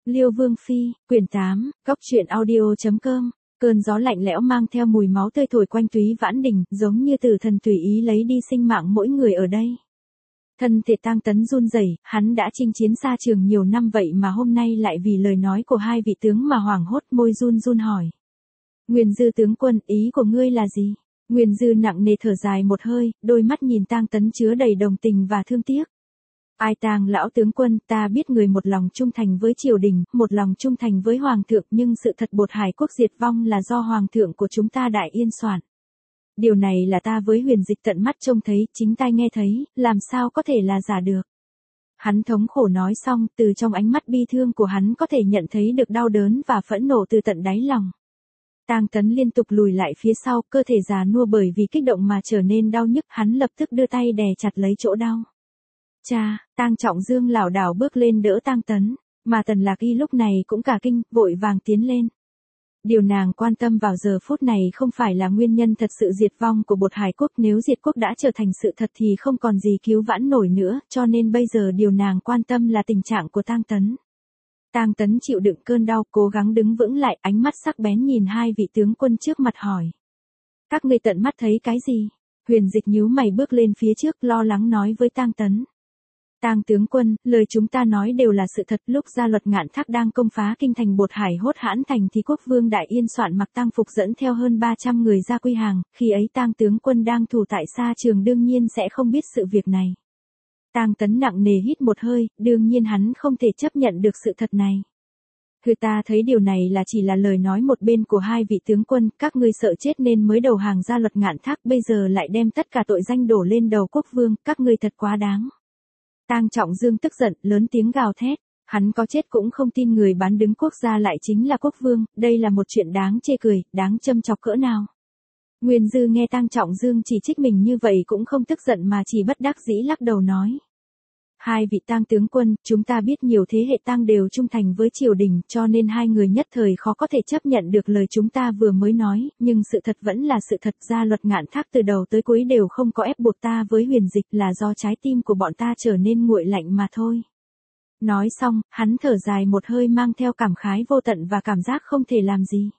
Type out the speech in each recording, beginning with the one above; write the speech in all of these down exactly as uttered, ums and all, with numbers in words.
Liêu Vương Phi, quyển tám, góc truyện audio.com. Cơn gió lạnh lẽo mang theo mùi máu tươi thổi quanh Túy Vãn Đình, giống như tử thần tùy ý lấy đi sinh mạng mỗi người ở đây. Thân thể Tang Tấn run rẩy, hắn đã chinh chiến xa trường nhiều năm vậy mà hôm nay lại vì lời nói của hai vị tướng mà hoảng hốt, môi run run hỏi. Nguyên Dư tướng quân, ý của ngươi là gì? Nguyên Dư nặng nề thở dài một hơi, đôi mắt nhìn Tang Tấn chứa đầy đồng tình và thương tiếc. Ai Tang lão tướng quân, ta biết người một lòng trung thành với triều đình, một lòng trung thành với hoàng thượng, nhưng sự thật Bột Hải quốc diệt vong là do hoàng thượng của chúng ta Đại Yên soạn. Điều này là ta với Huyền Dịch tận mắt trông thấy, chính tai nghe thấy, làm sao có thể là giả được. Hắn thống khổ nói xong, từ trong ánh mắt bi thương của hắn có thể nhận thấy được đau đớn và phẫn nộ từ tận đáy lòng. Tang Tấn liên tục lùi lại phía sau, cơ thể già nua bởi vì kích động mà trở nên đau nhức, hắn lập tức đưa tay đè chặt lấy chỗ đau. Cha, Tang Trọng Dương lảo đảo bước lên đỡ Tang Tấn, mà Tần Lạc Y lúc này cũng cả kinh, vội vàng tiến lên. Điều nàng quan tâm vào giờ phút này không phải là nguyên nhân thật sự diệt vong của Bột Hải quốc, nếu diệt quốc đã trở thành sự thật thì không còn gì cứu vãn nổi nữa, cho nên bây giờ điều nàng quan tâm là tình trạng của Tang Tấn. Tang Tấn chịu đựng cơn đau, cố gắng đứng vững lại, ánh mắt sắc bén nhìn hai vị tướng quân trước mặt hỏi. Các ngươi tận mắt thấy cái gì? Huyền Dịch nhíu mày bước lên phía trước, lo lắng nói với Tang Tấn. Tang tướng quân, lời chúng ta nói đều là sự thật, lúc Gia Luật Ngạn Thác đang công phá kinh thành Bột Hải hốt hãn thành thì quốc vương Đại Yên soạn mặc tang phục dẫn theo hơn ba trăm người ra quy hàng, khi ấy Tang tướng quân đang thủ tại xa trường đương nhiên sẽ không biết sự việc này. Tang Tấn nặng nề hít một hơi, đương nhiên hắn không thể chấp nhận được sự thật này. Người ta thấy điều này là chỉ là lời nói một bên của hai vị tướng quân, các ngươi sợ chết nên mới đầu hàng Gia Luật Ngạn Thác, bây giờ lại đem tất cả tội danh đổ lên đầu quốc vương, các ngươi thật quá đáng. Tang Trọng Dương tức giận, lớn tiếng gào thét, hắn có chết cũng không tin người bán đứng quốc gia lại chính là quốc vương, đây là một chuyện đáng chê cười, đáng châm chọc cỡ nào. Nguyên Dư nghe Tang Trọng Dương chỉ trích mình như vậy cũng không tức giận mà chỉ bất đắc dĩ lắc đầu nói. Hai vị Tang tướng quân, chúng ta biết nhiều thế hệ Tang đều trung thành với triều đình, cho nên hai người nhất thời khó có thể chấp nhận được lời chúng ta vừa mới nói, nhưng sự thật vẫn là sự thật, Gia Luật Ngạn Thác từ đầu tới cuối đều không có ép buộc ta với Huyền Dịch, là do trái tim của bọn ta trở nên nguội lạnh mà thôi. Nói xong, hắn thở dài một hơi mang theo cảm khái vô tận và cảm giác không thể làm gì.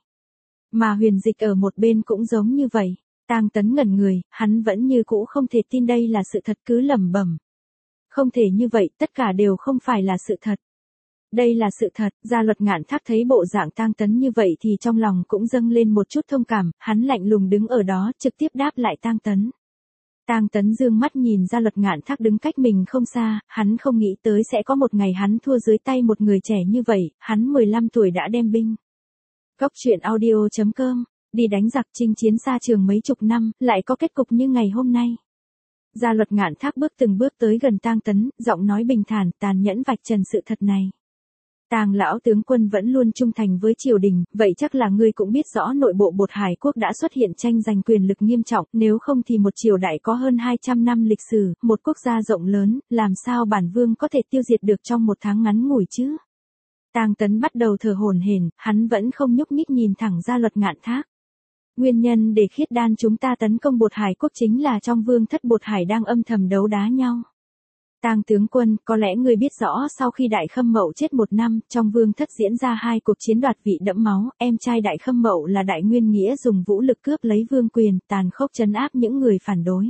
Mà Huyền Dịch ở một bên cũng giống như vậy. Tang Tấn ngẩn người, hắn vẫn như cũ không thể tin đây là sự thật, cứ lẩm bẩm. Không thể như vậy, tất cả đều không phải là sự thật. Đây là sự thật, Gia Luật Ngạn Thác thấy bộ dạng Tang Tấn như vậy thì trong lòng cũng dâng lên một chút thông cảm, hắn lạnh lùng đứng ở đó, trực tiếp đáp lại Tang Tấn. Tang Tấn dương mắt nhìn Gia Luật Ngạn Thác đứng cách mình không xa, hắn không nghĩ tới sẽ có một ngày hắn thua dưới tay một người trẻ như vậy, hắn mười lăm tuổi đã đem binh. Góc truyện audio.com, đi đánh giặc chinh chiến xa trường mấy chục năm, lại có kết cục như ngày hôm nay. Gia Luật Ngạn Thác bước từng bước tới gần Tang Tấn, giọng nói bình thản, tàn nhẫn vạch trần sự thật này. Tang lão tướng quân vẫn luôn trung thành với triều đình, vậy chắc là ngươi cũng biết rõ nội bộ Bột Hải quốc đã xuất hiện tranh giành quyền lực nghiêm trọng, nếu không thì một triều đại có hơn hai trăm năm lịch sử, một quốc gia rộng lớn, làm sao bản vương có thể tiêu diệt được trong một tháng ngắn ngủi chứ? Tang Tấn bắt đầu thở hổn hển, hắn vẫn không nhúc nhích nhìn thẳng Gia Luật Ngạn Thác. Nguyên nhân để Khiết Đan chúng ta tấn công Bột Hải quốc chính là trong vương thất Bột Hải đang âm thầm đấu đá nhau. Tang tướng quân, có lẽ ngươi biết rõ sau khi Đại Khâm Mậu chết một năm, trong vương thất diễn ra hai cuộc chiến đoạt vị đẫm máu, em trai Đại Khâm Mậu là Đại Nguyên Nghĩa dùng vũ lực cướp lấy vương quyền, tàn khốc trấn áp những người phản đối.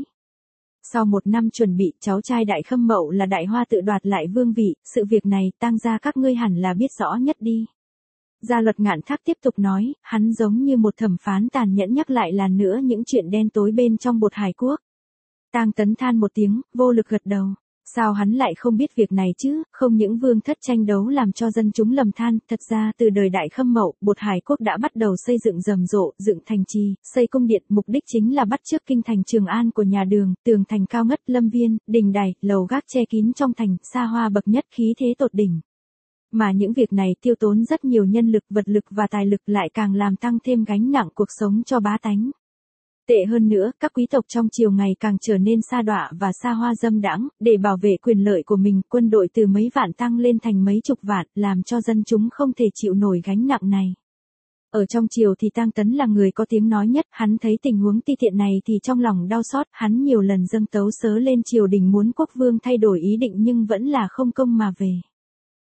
Sau một năm chuẩn bị, cháu trai Đại Khâm Mậu là Đại Hoa tự đoạt lại vương vị, sự việc này Tang gia các ngươi hẳn là biết rõ nhất đi. Gia Luật Ngạn Thác tiếp tục nói, hắn giống như một thẩm phán tàn nhẫn nhắc lại lần nữa những chuyện đen tối bên trong Bột Hải quốc. Tang Tấn than một tiếng, vô lực gật đầu. Sao hắn lại không biết việc này chứ, không những vương thất tranh đấu làm cho dân chúng lầm than, thật ra từ đời Đại Khâm Mậu, Bột Hải quốc đã bắt đầu xây dựng rầm rộ, dựng thành trì, xây cung điện, mục đích chính là bắt chước kinh thành Trường An của nhà Đường, tường thành cao ngất, lâm viên, đình đài, lầu gác che kín trong thành, xa hoa bậc nhất, khí thế tột đỉnh. Mà những việc này tiêu tốn rất nhiều nhân lực, vật lực và tài lực, lại càng làm tăng thêm gánh nặng cuộc sống cho bá tánh. Tệ hơn nữa, các quý tộc trong triều ngày càng trở nên sa đọa và xa hoa dâm đãng, để bảo vệ quyền lợi của mình, quân đội từ mấy vạn tăng lên thành mấy chục vạn, làm cho dân chúng không thể chịu nổi gánh nặng này. Ở trong triều thì Tang Tấn là người có tiếng nói nhất, hắn thấy tình huống ti tiện này thì trong lòng đau xót, hắn nhiều lần dâng tấu sớ lên triều đình muốn quốc vương thay đổi ý định nhưng vẫn là không công mà về.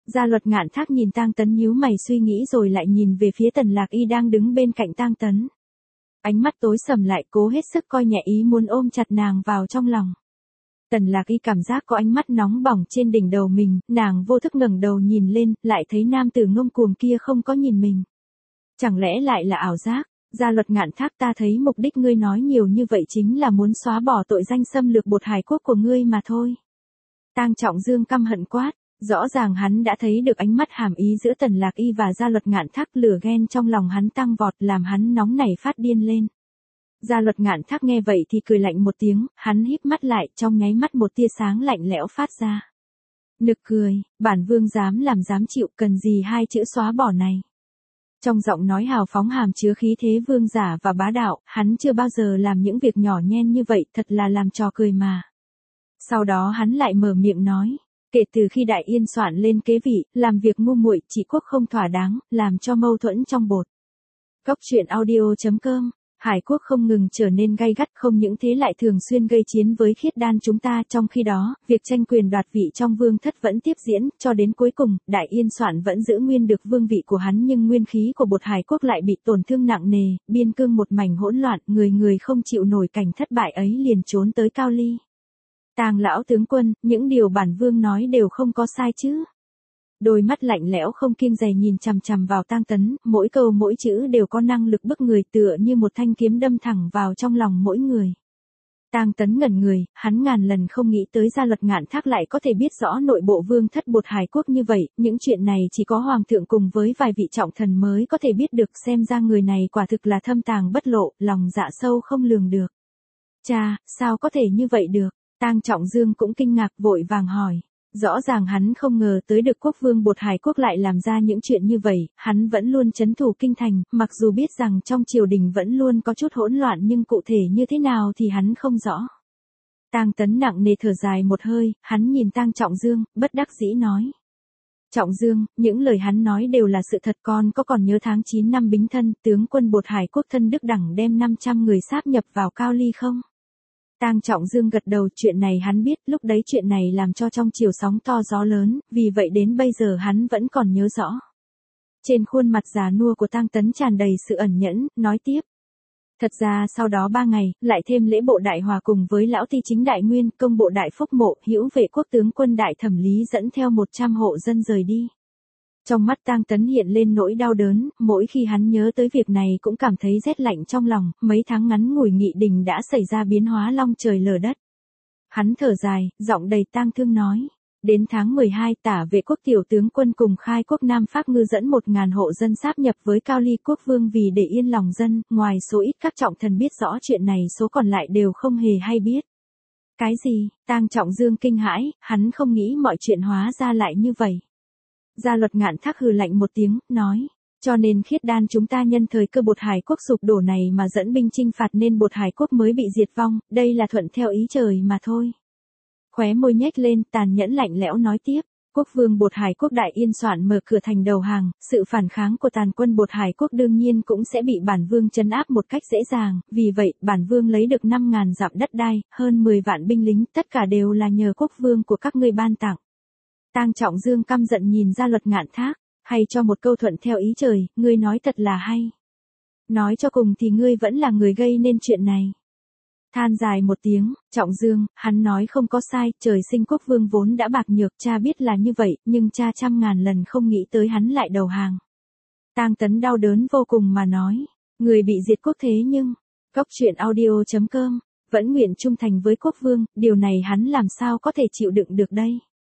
Gia Luật Ngạn Thác nhìn Tang Tấn nhíu mày suy nghĩ rồi lại nhìn về phía Tần Lạc Y đang đứng bên cạnh Tang Tấn. Ánh mắt tối sầm lại, cố hết sức coi nhẹ ý muốn ôm chặt nàng vào trong lòng. Tần Lạc Y cảm giác có ánh mắt nóng bỏng trên đỉnh đầu mình, nàng vô thức ngẩng đầu nhìn lên, lại thấy nam tử ngông cuồng kia không có nhìn mình. Chẳng lẽ lại là ảo giác? Gia Luật Ngạn Thác, ta thấy mục đích ngươi nói nhiều như vậy chính là muốn xóa bỏ tội danh xâm lược Bột Hải Quốc của ngươi mà thôi. Tang Trọng Dương căm hận quát, rõ ràng hắn đã thấy được ánh mắt hàm ý giữa Tần Lạc Y và Gia Luật Ngạn Thác, lửa ghen trong lòng hắn tăng vọt làm hắn nóng nảy phát điên lên. Gia Luật Ngạn Thác nghe vậy thì cười lạnh một tiếng, hắn híp mắt lại, trong nháy mắt một tia sáng lạnh lẽo phát ra. Nực cười, bản vương dám làm dám chịu, cần gì hai chữ xóa bỏ này. Trong giọng nói hào phóng hàm chứa khí thế vương giả và bá đạo, hắn chưa bao giờ làm những việc nhỏ nhen như vậy, thật là làm trò cười mà. Sau đó hắn lại mở miệng nói, kể từ khi Đại Yên soạn lên kế vị, làm việc ngu muội, trị quốc không thỏa đáng, làm cho mâu thuẫn trong Bột. Cốc truyện audio chấm com. Hải quốc không ngừng trở nên gay gắt, không những thế lại thường xuyên gây chiến với Khiết Đan chúng ta, trong khi đó, việc tranh quyền đoạt vị trong vương thất vẫn tiếp diễn, cho đến cuối cùng, Đại Yên soạn vẫn giữ nguyên được vương vị của hắn nhưng nguyên khí của Bột Hải quốc lại bị tổn thương nặng nề, biên cương một mảnh hỗn loạn, người người không chịu nổi cảnh thất bại ấy liền trốn tới Cao Ly. Tang lão tướng quân, những điều bản vương nói đều không có sai chứ? Đôi mắt lạnh lẽo không kiêng dè nhìn chằm chằm vào Tang Tấn, mỗi câu mỗi chữ đều có năng lực bức người tựa như một thanh kiếm đâm thẳng vào trong lòng mỗi người. Tang Tấn ngẩn người, hắn ngàn lần không nghĩ tới Gia Luật Ngạn Thác lại có thể biết rõ nội bộ vương thất Bột Hải quốc như vậy, những chuyện này chỉ có hoàng thượng cùng với vài vị trọng thần mới có thể biết được, xem ra người này quả thực là thâm tàng bất lộ, lòng dạ sâu không lường được. Cha, sao có thể như vậy được? Tang Trọng Dương cũng kinh ngạc vội vàng hỏi. Rõ ràng hắn không ngờ tới được quốc vương Bột Hải quốc lại làm ra những chuyện như vậy, hắn vẫn luôn trấn thủ kinh thành, mặc dù biết rằng trong triều đình vẫn luôn có chút hỗn loạn nhưng cụ thể như thế nào thì hắn không rõ. Tang Tấn nặng nề thở dài một hơi, hắn nhìn Tang Trọng Dương, bất đắc dĩ nói. Trọng Dương, những lời hắn nói đều là sự thật, con có còn nhớ tháng chín năm Bính Thân, tướng quân Bột Hải quốc thân Đức Đẳng đem năm trăm người sáp nhập vào Cao Ly không? Tang Trọng Dương gật đầu, chuyện này hắn biết, lúc đấy chuyện này làm cho trong triều sóng to gió lớn, vì vậy đến bây giờ hắn vẫn còn nhớ rõ. Trên khuôn mặt già nua của Tang Tấn tràn đầy sự ẩn nhẫn, nói tiếp. Thật ra sau đó ba ngày, lại thêm lễ bộ đại hòa cùng với lão ty chính đại nguyên, công bộ đại phúc mộ, hữu vệ quốc tướng quân đại thẩm lý dẫn theo một trăm hộ dân rời đi. Trong mắt Tang Tấn hiện lên nỗi đau đớn, mỗi khi hắn nhớ tới việc này cũng cảm thấy rét lạnh trong lòng, mấy tháng ngắn ngủi Nghị Đình đã xảy ra biến hóa long trời lở đất. Hắn thở dài, giọng đầy tang thương nói. Đến tháng mười hai, Tả Vệ quốc tiểu tướng quân cùng Khai quốc Nam Phác Ngư dẫn một ngàn hộ dân sáp nhập với Cao Ly quốc vương vì để yên lòng dân, ngoài số ít các trọng thần biết rõ chuyện này, số còn lại đều không hề hay biết. Cái gì? Tang Trọng Dương kinh hãi, hắn không nghĩ mọi chuyện hóa ra lại như vậy. Gia Luật Ngạn Thác hừ lạnh một tiếng, nói, cho nên Khiết Đan chúng ta nhân thời cơ Bột Hải quốc sụp đổ này mà dẫn binh chinh phạt nên Bột Hải quốc mới bị diệt vong, đây là thuận theo ý trời mà thôi. Khóe môi nhếch lên, tàn nhẫn lạnh lẽo nói tiếp, quốc vương Bột Hải quốc Đại Yên soạn mở cửa thành đầu hàng, sự phản kháng của tàn quân Bột Hải quốc đương nhiên cũng sẽ bị bản vương trấn áp một cách dễ dàng, vì vậy, bản vương lấy được năm ngàn dặm đất đai, hơn mười vạn binh lính, tất cả đều là nhờ quốc vương của các ngươi ban tặng. Tang Trọng Dương căm giận nhìn Gia Luật Ngạn Thác, hay cho một câu thuận theo ý trời, ngươi nói thật là hay. Nói cho cùng thì ngươi vẫn là người gây nên chuyện này. Than dài một tiếng, Trọng Dương, hắn nói không có sai, trời sinh quốc vương vốn đã bạc nhược, cha biết là như vậy, nhưng cha trăm ngàn lần không nghĩ tới hắn lại đầu hàng. Tang Tấn đau đớn vô cùng mà nói, người bị diệt quốc thế nhưng, cốc truyện audio chấm com, vẫn nguyện trung thành với quốc vương, điều này hắn làm sao có thể chịu đựng được đây.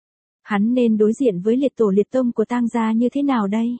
Hắn nên đối diện với liệt tổ liệt tông của Tang gia như thế nào đây?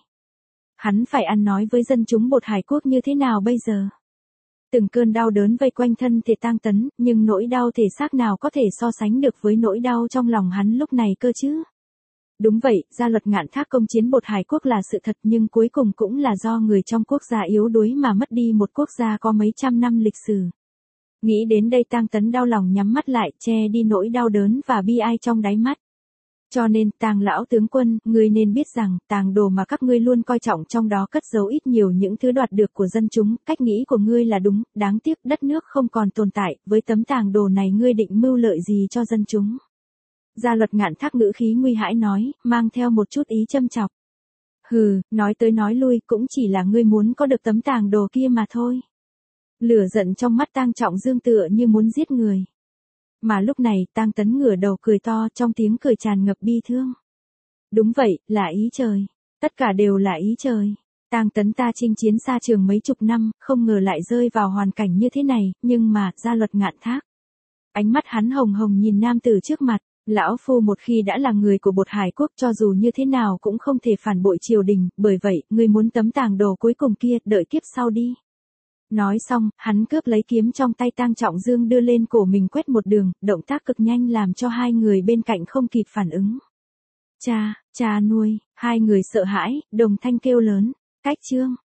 Hắn phải ăn nói với dân chúng Bột Hải quốc như thế nào bây giờ? Từng cơn đau đớn vây quanh thân thể Tang Tấn, nhưng nỗi đau thể xác nào có thể so sánh được với nỗi đau trong lòng hắn lúc này cơ chứ? Đúng vậy, Gia Luật Ngạn Thác công chiến Bột Hải quốc là sự thật, nhưng cuối cùng cũng là do người trong quốc gia yếu đuối mà mất đi một quốc gia có mấy trăm năm lịch sử. Nghĩ đến đây Tang Tấn đau lòng nhắm mắt lại, che đi nỗi đau đớn và bi ai trong đáy mắt. Cho nên, Tang lão tướng quân, ngươi nên biết rằng, tàng đồ mà các ngươi luôn coi trọng trong đó cất giấu ít nhiều những thứ đoạt được của dân chúng, cách nghĩ của ngươi là đúng, đáng tiếc đất nước không còn tồn tại, với tấm tàng đồ này ngươi định mưu lợi gì cho dân chúng. Gia Luật Ngạn Thác ngữ khí nguy hãi nói, mang theo một chút ý châm chọc. Hừ, nói tới nói lui cũng chỉ là ngươi muốn có được tấm tàng đồ kia mà thôi. Lửa giận trong mắt Tang Trọng Dương tựa như muốn giết người. Mà lúc này Tang Tấn ngửa đầu cười to, trong tiếng cười tràn ngập bi thương. Đúng vậy, là ý trời. Tất cả đều là ý trời. Tang Tấn ta chinh chiến xa trường mấy chục năm, không ngờ lại rơi vào hoàn cảnh như thế này, nhưng mà, Gia Luật Ngạn Thác. Ánh mắt hắn hồng hồng nhìn nam tử trước mặt, lão phu một khi đã là người của Bột Hải Quốc cho dù như thế nào cũng không thể phản bội triều đình, bởi vậy, ngươi muốn tấm tàng đồ cuối cùng kia, đợi kiếp sau đi. Nói xong, hắn cướp lấy kiếm trong tay Tang Trọng Dương đưa lên cổ mình quét một đường, động tác cực nhanh làm cho hai người bên cạnh không kịp phản ứng. Cha, cha nuôi, hai người sợ hãi, đồng thanh kêu lớn, cách chương.